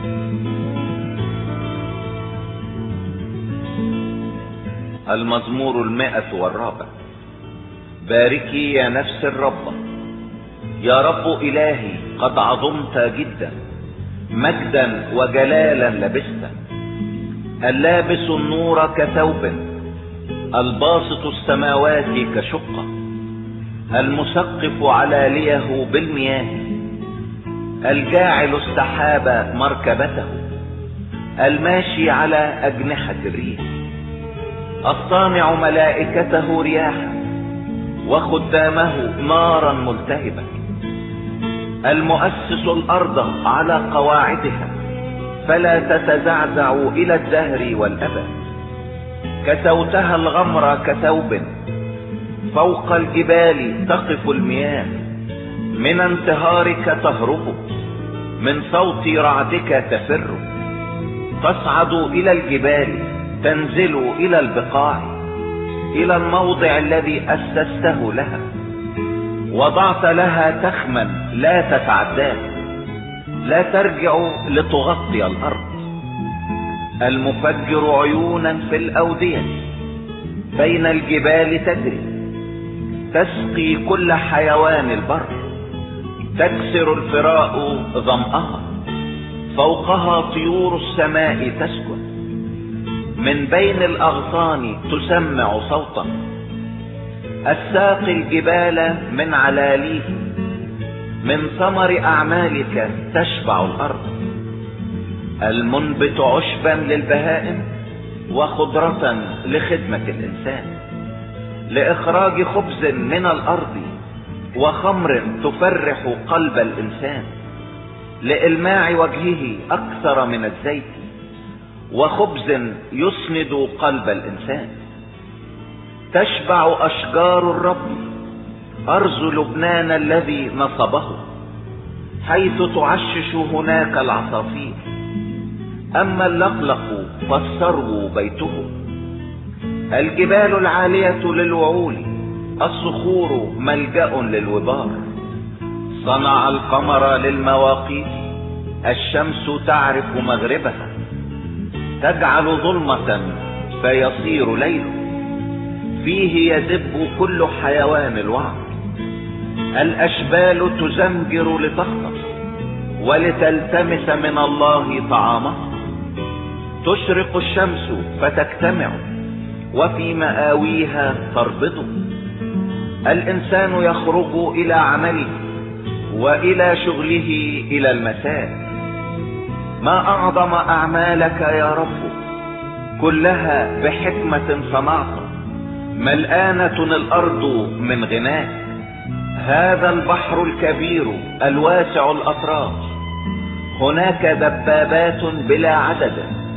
المزمور 104. باركي يا نفس الرب. يا رب إلهي قد عظمت جدا، مجدا وجلالا لبست. اللابس النور كثوب، الباسط السماوات كشقة، المسقف علاليه بالمياه، الجاعل السحاب مركبته، الماشي على أجنحة الريح، الصانع ملائكته رياحا وخدامه نارا ملتهبة، المؤسس الأرض على قواعدها فلا تتزعزع إلى الدهر والأبد. كسوتها الغمر كثوب، فوق الجبال تقف المياه، من انتهارك تهرب، من صوت رعدك تفر. تصعد إلى الجبال، تنزل إلى البقاع، إلى الموضع الذي أسسته لها. وضعت لها تخما لا تتعداه، لا ترجع لتغطي الأرض. المفجر عيونا في الأودية، بين الجبال تجري، تسقي كل حيوان البر. تكسر الفراء ظمأها، فوقها طيور السماء تسكن. من بين الأغصان تسمع صوتا، الساقي الجبال من علاليه. من ثمر أعمالك تشبع الأرض. المنبت عشبا للبهائم وخضرة لخدمة الإنسان، لإخراج خبز من الأرض وخمر تفرح قلب الإنسان، لإلماع وجهه أكثر من الزيت وخبز يسند قلب الإنسان. تشبع أشجار الرب، أرز لبنان الذي نصبه، حيث تعشش هناك العصافير. أما اللقلق فالثرو بيته. الجبال العالية للوعول، الصخور ملجأ للوبار. صنع القمر للمواقيت، الشمس تعرف مغربها. تجعل ظلمة فيصير ليل، فيه يذب كل حيوان الوعر. الأشبال تزمجر لتخلص ولتلتمس من الله طعامها. تشرق الشمس فتجتمع، وفي مآويها تربض. الإنسان يخرج إلى عمله وإلى شغله إلى المساء. ما أعظم أعمالك يا رب، كلها بحكمة صنعتها. ملآنة الأرض من غناك. هذا البحر الكبير الواسع الأطراف، هناك دبابات بلا عدد،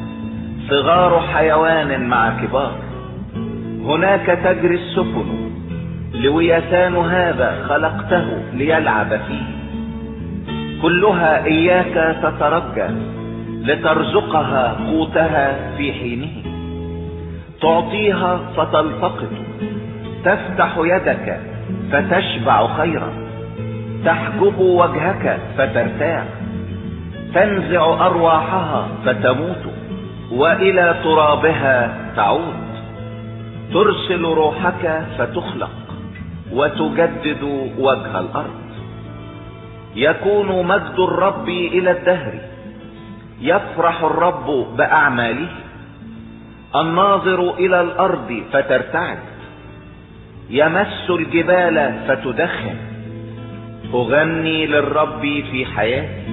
صغار حيوان مع كبار. هناك تجري السفن، لويتان هذا خلقته ليلعب فيه. كلها إياك تترجى، لترزقها قوتها في حينه. تعطيها فتلتقط، تفتح يدك فتشبع خيرا. تحجب وجهك فترتاح، تنزع أرواحها فتموت، وإلى ترابها تعود. ترسل روحك فتخلق، وتجدد وجه الأرض. يكون مجد الرب إلى الدهر، يفرح الرب بأعماله. الناظر إلى الأرض فترتعد، يمس الجبال فتدخن. أغني للرب في حياتي،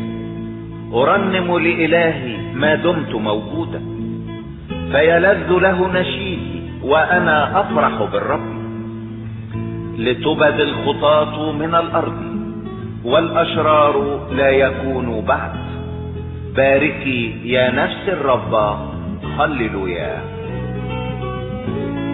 أرنم لإلهي ما دمت موجودا. فيلذ له نشيدي وأنا أفرح بالرب. لتبد الخطاة من الأرض، والأشرار لا يكونوا بعد. باركي يا نفس الرب. هللويا.